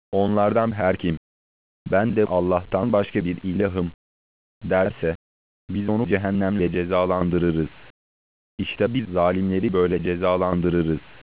Onlardan her kim, ben de Allah'tan başka bir ilahım derse, biz onu cehennemle cezalandırırız. İşte biz zalimleri böyle cezalandırırız.